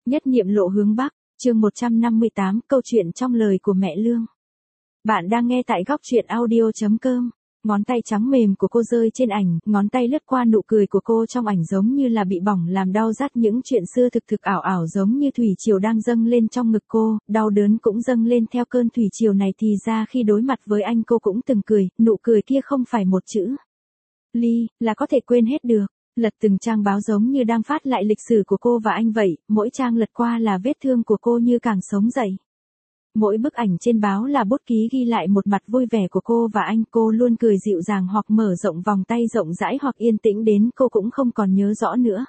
Nhất niệm lộ hướng Bắc, chương 158, câu chuyện trong lời của mẹ Lương. Bạn đang nghe tại góc truyện audio.com. Ngón tay trắng mềm của cô rơi trên ảnh, ngón tay lướt qua nụ cười của cô trong ảnh giống như là bị bỏng làm đau rát, những chuyện xưa thực ảo ảo giống như thủy triều đang dâng lên trong ngực cô, đau đớn cũng dâng lên theo cơn thủy triều này. Thì ra khi đối mặt với anh cô cũng từng cười, nụ cười kia không phải một chữ ly là có thể quên hết được. Lật từng trang báo giống như đang phát lại lịch sử của cô và anh vậy, mỗi trang lật qua là vết thương của cô như càng sống dậy. Mỗi bức ảnh trên báo là bút ký ghi lại một mặt vui vẻ của cô và anh. Cô luôn cười dịu dàng hoặc mở rộng vòng tay rộng rãi hoặc yên tĩnh đến cô cũng không còn nhớ rõ nữa.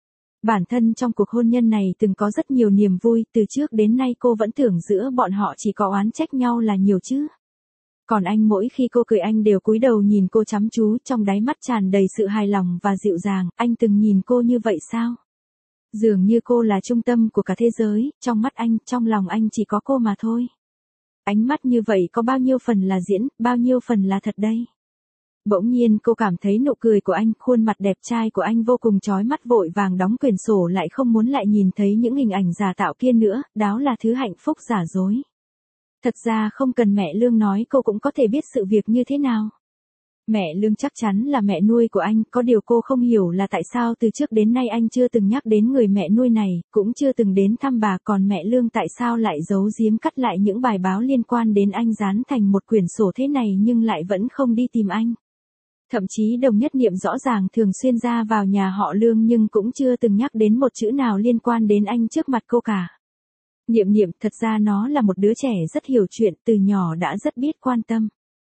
Bản thân trong cuộc hôn nhân này từng có rất nhiều niềm vui, từ trước đến nay cô vẫn tưởng giữa bọn họ chỉ có oán trách nhau là nhiều chứ. Còn anh mỗi khi cô cười anh đều cúi đầu nhìn cô chăm chú, trong đáy mắt tràn đầy sự hài lòng và dịu dàng. Anh từng nhìn cô như vậy sao? Dường như cô là trung tâm của cả thế giới, trong mắt anh, trong lòng anh chỉ có cô mà thôi. Ánh mắt như vậy có bao nhiêu phần là diễn, bao nhiêu phần là thật đây? Bỗng nhiên cô cảm thấy nụ cười của anh, khuôn mặt đẹp trai của anh vô cùng chói mắt, vội vàng đóng quyển sổ lại, không muốn lại nhìn thấy những hình ảnh giả tạo kia nữa, đó là thứ hạnh phúc giả dối. Thật ra không cần mẹ Lương nói cô cũng có thể biết sự việc như thế nào. Mẹ Lương chắc chắn là mẹ nuôi của anh, có điều cô không hiểu là tại sao từ trước đến nay anh chưa từng nhắc đến người mẹ nuôi này, cũng chưa từng đến thăm bà, còn mẹ Lương tại sao lại giấu giếm cắt lại những bài báo liên quan đến anh dán thành một quyển sổ thế này nhưng lại vẫn không đi tìm anh. Thậm chí Đồng Nhất Niệm rõ ràng thường xuyên ra vào nhà họ Lương nhưng cũng chưa từng nhắc đến một chữ nào liên quan đến anh trước mặt cô cả. Niệm Niệm, thật ra nó là một đứa trẻ rất hiểu chuyện, từ nhỏ đã rất biết quan tâm.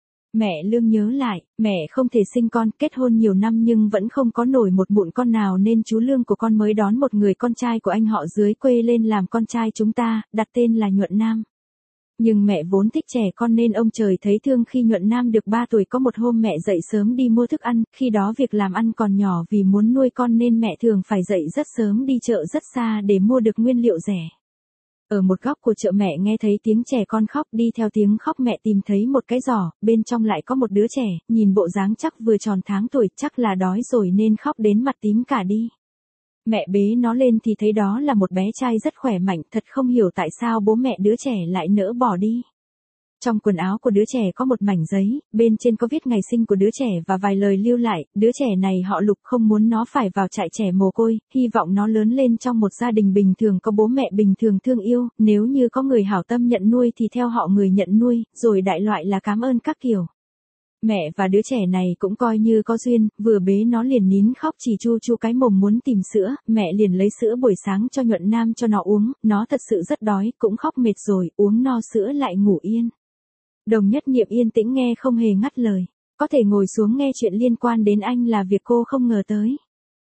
Mẹ Lương nhớ lại, mẹ không thể sinh con, kết hôn nhiều năm nhưng vẫn không có nổi một mụn con nào nên chú Lương của con mới đón một người con trai của anh họ dưới quê lên làm con trai chúng ta, đặt tên là Nhuận Nam. Nhưng mẹ vốn thích trẻ con nên ông trời thấy thương, khi Nhuận Nam được 3 tuổi có một hôm mẹ dậy sớm đi mua thức ăn, khi đó việc làm ăn còn nhỏ, vì muốn nuôi con nên mẹ thường phải dậy rất sớm đi chợ rất xa để mua được nguyên liệu rẻ. Ở một góc của chợ mẹ nghe thấy tiếng trẻ con khóc, đi theo tiếng khóc mẹ tìm thấy một cái giỏ, bên trong lại có một đứa trẻ, nhìn bộ dáng chắc vừa tròn tháng tuổi, chắc là đói rồi nên khóc đến mặt tím cả đi. Mẹ bế nó lên thì thấy đó là một bé trai rất khỏe mạnh, thật không hiểu tại sao bố mẹ đứa trẻ lại nỡ bỏ đi. Trong quần áo của đứa trẻ có một mảnh giấy, bên trên có viết ngày sinh của đứa trẻ và vài lời lưu lại, đứa trẻ này họ Lục, không muốn nó phải vào trại trẻ mồ côi, hy vọng nó lớn lên trong một gia đình bình thường, có bố mẹ bình thường thương yêu, nếu như có người hảo tâm nhận nuôi thì theo họ người nhận nuôi, rồi đại loại là cảm ơn các kiểu. Mẹ và đứa trẻ này cũng coi như có duyên, vừa bế nó liền nín khóc chỉ chu chu cái mồm muốn tìm sữa, mẹ liền lấy sữa buổi sáng cho Nhuận Nam cho nó uống, nó thật sự rất đói, cũng khóc mệt rồi, uống no sữa lại ngủ yên. Đồng Nhất Niệm yên tĩnh nghe không hề ngắt lời, có thể ngồi xuống nghe chuyện liên quan đến anh là việc cô không ngờ tới.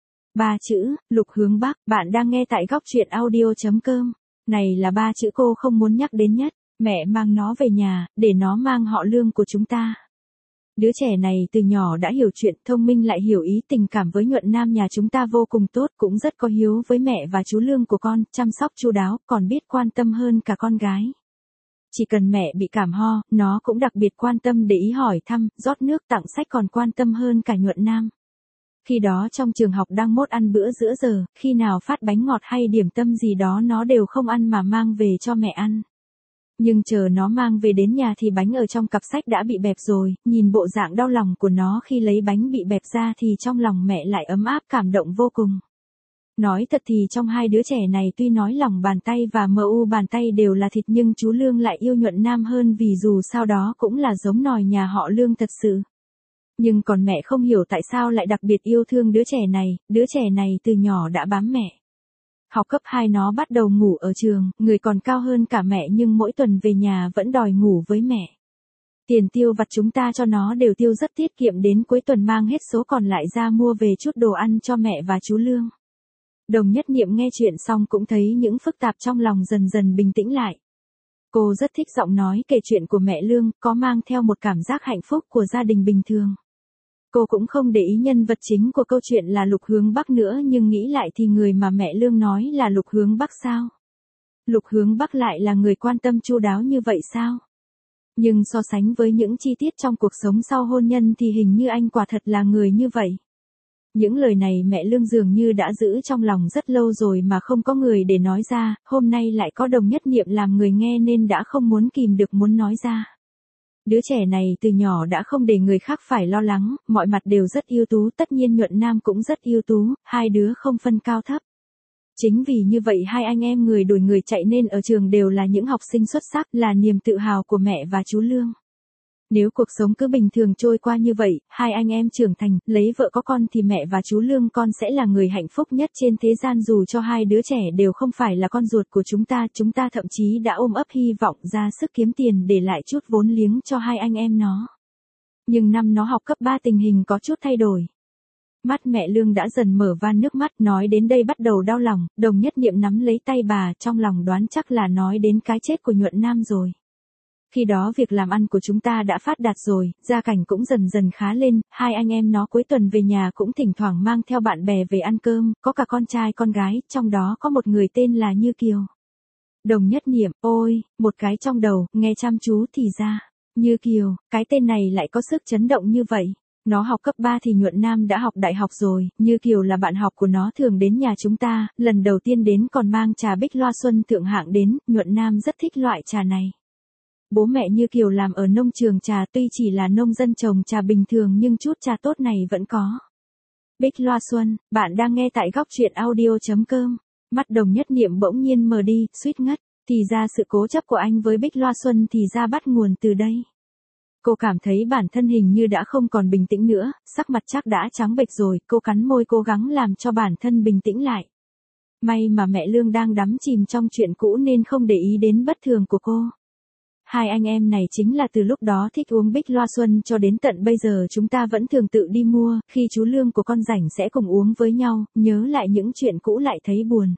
3 chữ, Lục hướng Bắc, bạn đang nghe tại góc truyện audio.com, này là 3 chữ cô không muốn nhắc đến nhất, mẹ mang nó về nhà, để nó mang họ Lương của chúng ta. Đứa trẻ này từ nhỏ đã hiểu chuyện, thông minh lại hiểu ý, tình cảm với Nhuận Nam nhà chúng ta vô cùng tốt, cũng rất có hiếu với mẹ và chú Lương của con, chăm sóc chu đáo, còn biết quan tâm hơn cả con gái. Chỉ cần mẹ bị cảm ho, nó cũng đặc biệt quan tâm để ý hỏi thăm, rót nước tặng sách, còn quan tâm hơn cả Nhuận Nam. Khi đó trong trường học đang mốt ăn bữa giữa giờ, khi nào phát bánh ngọt hay điểm tâm gì đó nó đều không ăn mà mang về cho mẹ ăn. Nhưng chờ nó mang về đến nhà thì bánh ở trong cặp sách đã bị bẹp rồi, nhìn bộ dạng đau lòng của nó khi lấy bánh bị bẹp ra thì trong lòng mẹ lại ấm áp cảm động vô cùng. Nói thật thì trong hai đứa trẻ này tuy nói lòng bàn tay và mu bàn tay đều là thịt nhưng chú Lương lại yêu Nhuận Nam hơn, vì dù sao đó cũng là giống nòi nhà họ Lương thật sự. Nhưng còn mẹ không hiểu tại sao lại đặc biệt yêu thương đứa trẻ này từ nhỏ đã bám mẹ. Học cấp 2 nó bắt đầu ngủ ở trường, người còn cao hơn cả mẹ nhưng mỗi tuần về nhà vẫn đòi ngủ với mẹ. Tiền tiêu vặt chúng ta cho nó đều tiêu rất tiết kiệm, đến cuối tuần mang hết số còn lại ra mua về chút đồ ăn cho mẹ và chú Lương. Đồng Nhất Niệm nghe chuyện xong cũng thấy những phức tạp trong lòng dần dần bình tĩnh lại. Cô rất thích giọng nói kể chuyện của mẹ Lương, có mang theo một cảm giác hạnh phúc của gia đình bình thường. Cô cũng không để ý nhân vật chính của câu chuyện là Lục hướng Bắc nữa, nhưng nghĩ lại thì người mà mẹ Lương nói là Lục hướng Bắc sao? Lục hướng Bắc lại là người quan tâm chu đáo như vậy sao? Nhưng so sánh với những chi tiết trong cuộc sống sau hôn nhân thì hình như anh quả thật là người như vậy. Những lời này mẹ Lương dường như đã giữ trong lòng rất lâu rồi mà không có người để nói ra, hôm nay lại có Đồng Nhất Niệm làm người nghe nên đã không muốn kìm được muốn nói ra. Đứa trẻ này từ nhỏ đã không để người khác phải lo lắng, mọi mặt đều rất ưu tú, tất nhiên Nhuận Nam cũng rất ưu tú, hai đứa không phân cao thấp. Chính vì như vậy hai anh em người đổi người chạy nên ở trường đều là những học sinh xuất sắc, là niềm tự hào của mẹ và chú Lương. Nếu cuộc sống cứ bình thường trôi qua như vậy, hai anh em trưởng thành, lấy vợ có con thì mẹ và chú Lương con sẽ là người hạnh phúc nhất trên thế gian, dù cho hai đứa trẻ đều không phải là con ruột của chúng ta thậm chí đã ôm ấp hy vọng ra sức kiếm tiền để lại chút vốn liếng cho hai anh em nó. Nhưng năm nó học cấp 3 tình hình có chút thay đổi. Mắt mẹ Lương đã dần mở van nước mắt, nói đến đây bắt đầu đau lòng, Đồng Nhất Niệm nắm lấy tay bà, trong lòng đoán chắc là nói đến cái chết của Nhuận Nam rồi. Khi đó việc làm ăn của chúng ta đã phát đạt rồi, gia cảnh cũng dần dần khá lên, hai anh em nó cuối tuần về nhà cũng thỉnh thoảng mang theo bạn bè về ăn cơm, có cả con trai con gái, trong đó có một người tên là Như Kiều. Đồng Nhất Niệm, ôi, một cái trong đầu, nghe chăm chú thì ra, Như Kiều, cái tên này lại có sức chấn động như vậy. Nó học cấp 3 thì Nhuận Nam đã học đại học rồi, Như Kiều là bạn học của nó thường đến nhà chúng ta, lần đầu tiên đến còn mang trà Bích Loa Xuân thượng hạng đến, Nhuận Nam rất thích loại trà này. Bố mẹ Như Kiều làm ở nông trường trà, tuy chỉ là nông dân trồng trà bình thường nhưng chút trà tốt này vẫn có. Bích Loa Xuân, bạn đang nghe tại góc truyện audio.com. Mắt Đồng Nhất Niệm bỗng nhiên mờ đi, suýt ngất, thì ra sự cố chấp của anh với Bích Loa Xuân thì ra bắt nguồn từ đây. Cô cảm thấy bản thân hình như đã không còn bình tĩnh nữa, sắc mặt chắc đã trắng bệch rồi, cô cắn môi cố gắng làm cho bản thân bình tĩnh lại. May mà mẹ Lương đang đắm chìm trong chuyện cũ nên không để ý đến bất thường của cô. Hai anh em này chính là từ lúc đó thích uống Bích Loa Xuân cho đến tận bây giờ chúng ta vẫn thường tự đi mua, khi chú Lương của con rảnh sẽ cùng uống với nhau, nhớ lại những chuyện cũ lại thấy buồn.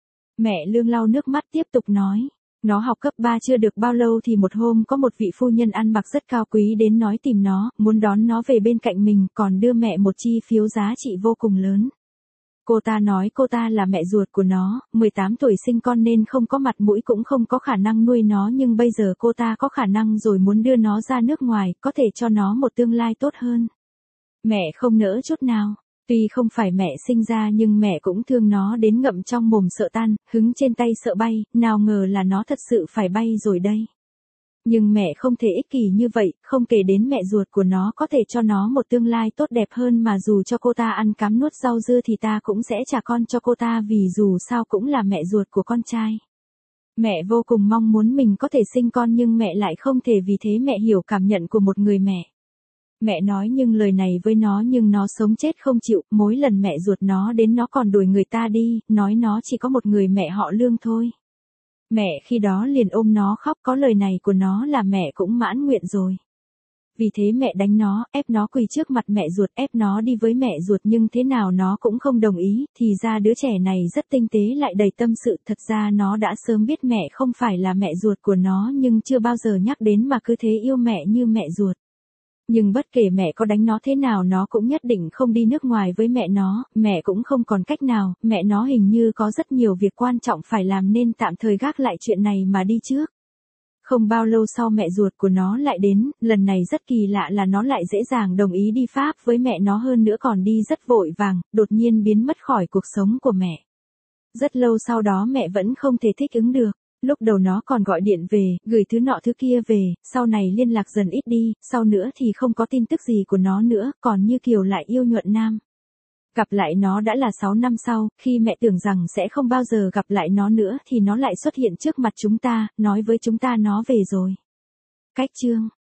Mẹ Lương lau nước mắt tiếp tục nói. Nó học cấp 3 chưa được bao lâu thì một hôm có một vị phu nhân ăn mặc rất cao quý đến nói tìm nó, muốn đón nó về bên cạnh mình, còn đưa mẹ một chi phiếu giá trị vô cùng lớn. Cô ta nói cô ta là mẹ ruột của nó, 18 tuổi sinh con nên không có mặt mũi cũng không có khả năng nuôi nó, nhưng bây giờ cô ta có khả năng rồi, muốn đưa nó ra nước ngoài, có thể cho nó một tương lai tốt hơn. Mẹ không nỡ chút nào. Tuy không phải mẹ sinh ra nhưng mẹ cũng thương nó đến ngậm trong mồm sợ tan, hứng trên tay sợ bay, nào ngờ là nó thật sự phải bay rồi đây. Nhưng mẹ không thể ích kỷ như vậy, không kể đến mẹ ruột của nó có thể cho nó một tương lai tốt đẹp hơn, mà dù cho cô ta ăn cám nuốt rau dưa thì ta cũng sẽ trả con cho cô ta, vì dù sao cũng là mẹ ruột của con trai. Mẹ vô cùng mong muốn mình có thể sinh con nhưng mẹ lại không thể, vì thế mẹ hiểu cảm nhận của một người mẹ. Mẹ nói nhưng lời này với nó nhưng nó sống chết không chịu, mỗi lần mẹ ruột nó đến nó còn đuổi người ta đi, nói nó chỉ có một người mẹ họ Lương thôi. Mẹ khi đó liền ôm nó khóc, có lời này của nó là mẹ cũng mãn nguyện rồi. Vì thế mẹ đánh nó, ép nó quỳ trước mặt mẹ ruột, ép nó đi với mẹ ruột nhưng thế nào nó cũng không đồng ý, thì ra đứa trẻ này rất tinh tế lại đầy tâm sự, thật ra nó đã sớm biết mẹ không phải là mẹ ruột của nó nhưng chưa bao giờ nhắc đến mà cứ thế yêu mẹ như mẹ ruột. Nhưng bất kể mẹ có đánh nó thế nào nó cũng nhất định không đi nước ngoài với mẹ cũng không còn cách nào, mẹ nó hình như có rất nhiều việc quan trọng phải làm nên tạm thời gác lại chuyện này mà đi trước. Không bao lâu sau mẹ ruột của nó lại đến, lần này rất kỳ lạ là nó lại dễ dàng đồng ý đi Pháp với mẹ nó, hơn nữa còn đi rất vội vàng, đột nhiên biến mất khỏi cuộc sống của mẹ. Rất lâu sau đó mẹ vẫn không thể thích ứng được. Lúc đầu nó còn gọi điện về, gửi thứ nọ thứ kia về, sau này liên lạc dần ít đi, sau nữa thì không có tin tức gì của nó nữa, còn Như Kiều lại yêu Nhuận Nam. Gặp lại nó đã là 6 năm sau, khi mẹ tưởng rằng sẽ không bao giờ gặp lại nó nữa thì nó lại xuất hiện trước mặt chúng ta, nói với chúng ta nó về rồi. Cách chương